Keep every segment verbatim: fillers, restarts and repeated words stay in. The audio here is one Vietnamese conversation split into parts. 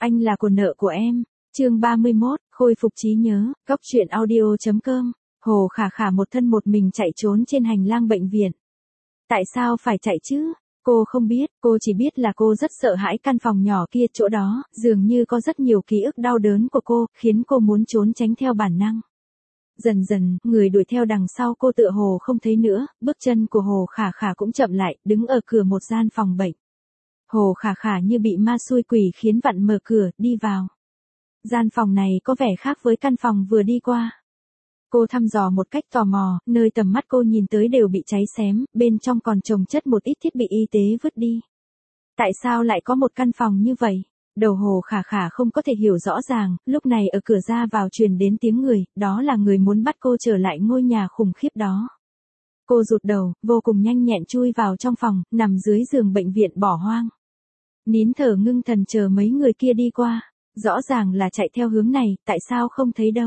Anh là của nợ của em. Chương ba mươi mốt, khôi phục trí nhớ, góc truyện audio chấm com. Hồ Khả Khả một thân một mình chạy trốn trên hành lang bệnh viện. Tại sao phải chạy chứ? Cô không biết, cô chỉ biết là cô rất sợ hãi căn phòng nhỏ kia, chỗ đó dường như có rất nhiều ký ức đau đớn của cô, khiến cô muốn trốn tránh theo bản năng. Dần dần, người đuổi theo đằng sau cô tựa hồ không thấy nữa, bước chân của Hồ Khả Khả cũng chậm lại, đứng ở cửa một gian phòng bệnh. Hồ Khả Khả như bị ma xui quỷ khiến vặn mở cửa, đi vào. Gian phòng này có vẻ khác với căn phòng vừa đi qua. Cô thăm dò một cách tò mò, nơi tầm mắt cô nhìn tới đều bị cháy xém, bên trong còn chồng chất một ít thiết bị y tế vứt đi. Tại sao lại có một căn phòng như vậy? Đầu Hồ Khả Khả không có thể hiểu rõ ràng, lúc này ở cửa ra vào truyền đến tiếng người, đó là người muốn bắt cô trở lại ngôi nhà khủng khiếp đó. Cô rụt đầu, vô cùng nhanh nhẹn chui vào trong phòng, nằm dưới giường bệnh viện bỏ hoang. Nín thở ngưng thần chờ mấy người kia đi qua, rõ ràng là chạy theo hướng này, tại sao không thấy đâu?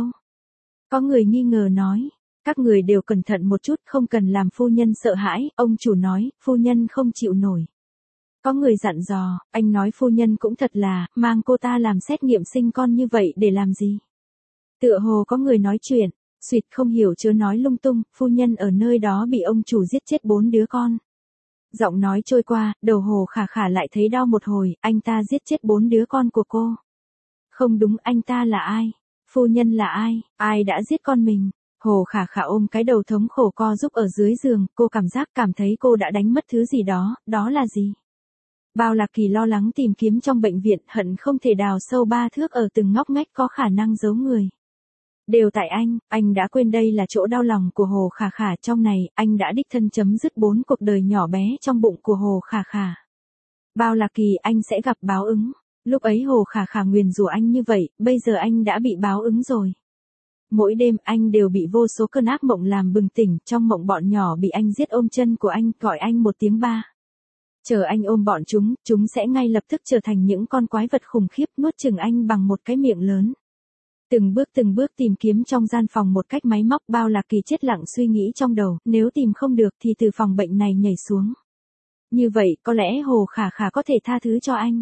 Có người nghi ngờ nói, các người đều cẩn thận một chút, không cần làm phu nhân sợ hãi, ông chủ nói, phu nhân không chịu nổi. Có người dặn dò, anh nói phu nhân cũng thật là, mang cô ta làm xét nghiệm sinh con như vậy để làm gì? Tựa hồ có người nói chuyện, suýt không hiểu chớ nói lung tung, phu nhân ở nơi đó bị ông chủ giết chết bốn đứa con. Giọng nói trôi qua, đầu Hồ Khả Khả lại thấy đau một hồi, anh ta giết chết bốn đứa con của cô. Không đúng, anh ta là ai? Phu nhân là ai? Ai đã giết con mình? Hồ Khả Khả ôm cái đầu thống khổ co giúp ở dưới giường, cô cảm giác cảm thấy cô đã đánh mất thứ gì đó, đó là gì? Bao Lạc Kỳ lo lắng tìm kiếm trong bệnh viện, hận không thể đào sâu ba thước ở từng ngóc ngách có khả năng giấu người. Đều tại anh, anh đã quên đây là chỗ đau lòng của Hồ Khả Khả, trong này, anh đã đích thân chấm dứt bốn cuộc đời nhỏ bé trong bụng của Hồ Khả Khả. Bao Lạc Kỳ, anh sẽ gặp báo ứng. Lúc ấy Hồ Khả Khả nguyền rủa anh như vậy, bây giờ anh đã bị báo ứng rồi. Mỗi đêm anh đều bị vô số cơn ác mộng làm bừng tỉnh, trong mộng bọn nhỏ bị anh giết ôm chân của anh, gọi anh một tiếng ba. Chờ anh ôm bọn chúng, chúng sẽ ngay lập tức trở thành những con quái vật khủng khiếp nuốt chửng anh bằng một cái miệng lớn. Từng bước từng bước tìm kiếm trong gian phòng một cách máy móc, Bao Lạc Kỳ chết lặng suy nghĩ trong đầu, nếu tìm không được thì từ phòng bệnh này nhảy xuống. Như vậy, có lẽ Hồ Khả Khả có thể tha thứ cho anh.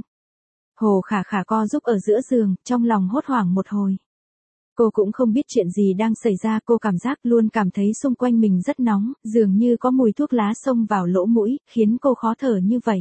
Hồ Khả Khả co giúp ở giữa giường, trong lòng hốt hoảng một hồi. Cô cũng không biết chuyện gì đang xảy ra, cô cảm giác luôn cảm thấy xung quanh mình rất nóng, dường như có mùi thuốc lá xông vào lỗ mũi, khiến cô khó thở như vậy.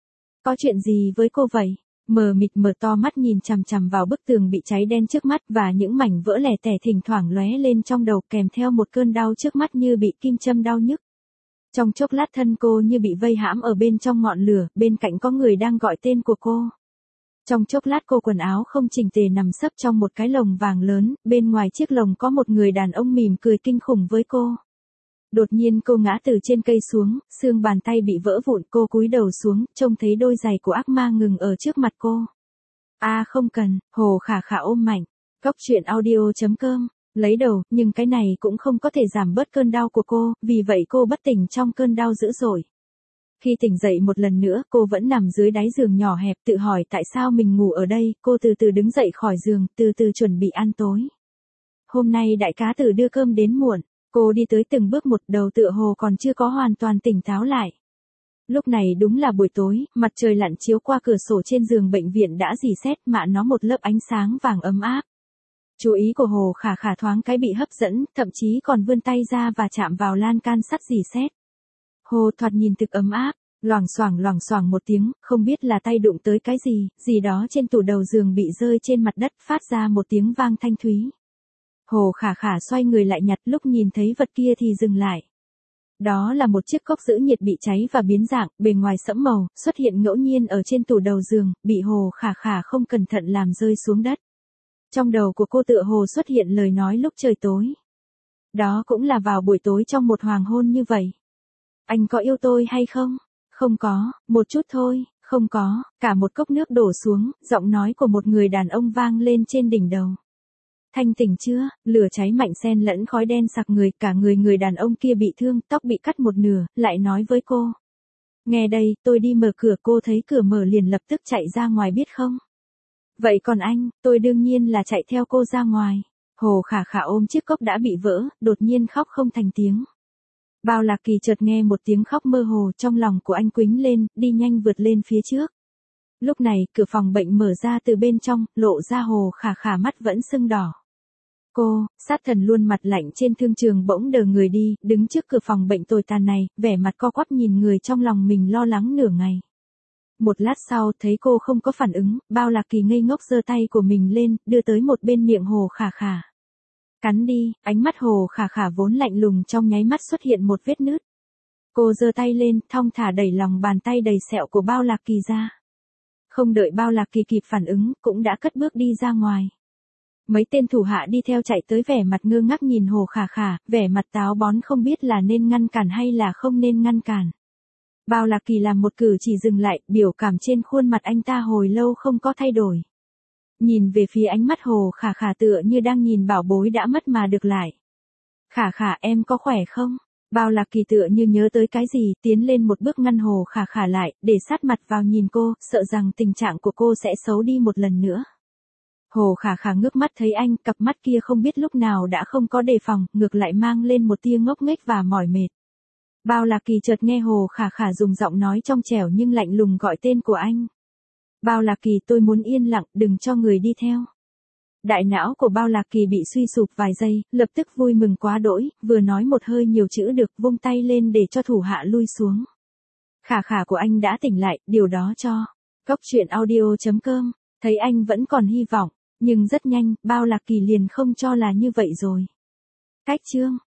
Có chuyện gì với cô vậy? Mờ mịt mở to mắt nhìn chằm chằm vào bức tường bị cháy đen trước mắt và những mảnh vỡ lẻ tẻ thỉnh thoảng lóe lên trong đầu kèm theo một cơn đau trước mắt như bị kim châm đau nhức. Trong chốc lát thân cô như bị vây hãm ở bên trong ngọn lửa, bên cạnh có người đang gọi tên của cô. Trong chốc lát cô quần áo không chỉnh tề nằm sấp trong một cái lồng vàng lớn, bên ngoài chiếc lồng có một người đàn ông mỉm cười kinh khủng với cô. Đột nhiên cô ngã từ trên cây xuống, xương bàn tay bị vỡ vụn, cô cúi đầu xuống, trông thấy đôi giày của ác ma ngừng ở trước mặt cô. A à, không cần, Hồ Khả Khả ôm mạnh. Góc truyện audio chấm com, lấy đầu, nhưng cái này cũng không có thể giảm bớt cơn đau của cô, vì vậy cô bất tỉnh trong cơn đau dữ dội. Khi tỉnh dậy một lần nữa, cô vẫn nằm dưới đáy giường nhỏ hẹp, tự hỏi tại sao mình ngủ ở đây, cô từ từ đứng dậy khỏi giường, từ từ chuẩn bị ăn tối. Hôm nay đại cá tử đưa cơm đến muộn, cô đi tới từng bước một, đầu tựa hồ còn chưa có hoàn toàn tỉnh táo lại. Lúc này đúng là buổi tối, mặt trời lặn chiếu qua cửa sổ trên giường bệnh viện đã rỉ sét mạ nó một lớp ánh sáng vàng ấm áp. Chú ý của Hồ Khả Khả thoáng cái bị hấp dẫn, thậm chí còn vươn tay ra và chạm vào lan can sắt rỉ sét. Hồ thoạt nhìn thực ấm áp, loảng xoảng loảng xoảng một tiếng, không biết là tay đụng tới cái gì, gì đó trên tủ đầu giường bị rơi trên mặt đất, phát ra một tiếng vang thanh thúy. Hồ Khả Khả xoay người lại nhặt, lúc nhìn thấy vật kia thì dừng lại. Đó là một chiếc cốc giữ nhiệt bị cháy và biến dạng, bề ngoài sẫm màu, xuất hiện ngẫu nhiên ở trên tủ đầu giường, bị Hồ Khả Khả không cẩn thận làm rơi xuống đất. Trong đầu của cô tựa hồ xuất hiện lời nói lúc trời tối. Đó cũng là vào buổi tối trong một hoàng hôn như vậy. Anh có yêu tôi hay không? Không có, một chút thôi, không có, cả một cốc nước đổ xuống, giọng nói của một người đàn ông vang lên trên đỉnh đầu. Thanh tỉnh chưa? Lửa cháy mạnh xen lẫn khói đen sặc người, cả người người đàn ông kia bị thương, tóc bị cắt một nửa, lại nói với cô. Nghe đây, tôi đi mở cửa, cô thấy cửa mở liền lập tức chạy ra ngoài biết không? Vậy còn anh, tôi đương nhiên là chạy theo cô ra ngoài. Hồ Khả Khả ôm chiếc cốc đã bị vỡ, đột nhiên khóc không thành tiếng. Bao Lạc Kỳ chợt nghe một tiếng khóc mơ hồ, trong lòng của anh quĩnh lên, đi nhanh vượt lên phía trước. Lúc này, cửa phòng bệnh mở ra từ bên trong, lộ ra Hồ Khả Khả mắt vẫn sưng đỏ. Cô, sát thần luôn mặt lạnh trên thương trường bỗng đờ người đi, đứng trước cửa phòng bệnh tồi tàn này, vẻ mặt co quắp nhìn người trong lòng mình lo lắng nửa ngày. Một lát sau thấy cô không có phản ứng, Bao Lạc Kỳ ngây ngốc giơ tay của mình lên, đưa tới một bên miệng Hồ Khả Khả. Cắn đi, ánh mắt Hồ Khả Khả vốn lạnh lùng trong nháy mắt xuất hiện một vết nứt. Cô giơ tay lên, thong thả đẩy lòng bàn tay đầy sẹo của Bao Lạc Kỳ ra. Không đợi Bao Lạc Kỳ kịp phản ứng, cũng đã cất bước đi ra ngoài. Mấy tên thủ hạ đi theo chạy tới vẻ mặt ngơ ngác nhìn Hồ Khả Khả, vẻ mặt táo bón không biết là nên ngăn cản hay là không nên ngăn cản. Bao Lạc Kỳ làm một cử chỉ dừng lại, biểu cảm trên khuôn mặt anh ta hồi lâu không có thay đổi. Nhìn về phía ánh mắt Hồ Khả Khả tựa như đang nhìn bảo bối đã mất mà được lại. Khả Khả em có khỏe không? Bao Lạc Kỳ tựa như nhớ tới cái gì, tiến lên một bước ngăn Hồ Khả Khả lại, để sát mặt vào nhìn cô, sợ rằng tình trạng của cô sẽ xấu đi một lần nữa. Hồ Khả Khả ngước mắt thấy anh, cặp mắt kia không biết lúc nào đã không có đề phòng, ngược lại mang lên một tia ngốc nghếch và mỏi mệt. Bao Lạc Kỳ chợt nghe Hồ Khả Khả dùng giọng nói trong trẻo nhưng lạnh lùng gọi tên của anh. Bao Lạc Kỳ, tôi muốn yên lặng, đừng cho người đi theo. Đại não của Bao Lạc Kỳ bị suy sụp vài giây, lập tức vui mừng quá đỗi, vừa nói một hơi nhiều chữ được, vung tay lên để cho thủ hạ lui xuống. Khả Khả của anh đã tỉnh lại, điều đó cho. Cốc truyện audio chấm com, thấy anh vẫn còn hy vọng, nhưng rất nhanh, Bao Lạc Kỳ liền không cho là như vậy rồi. Cách chương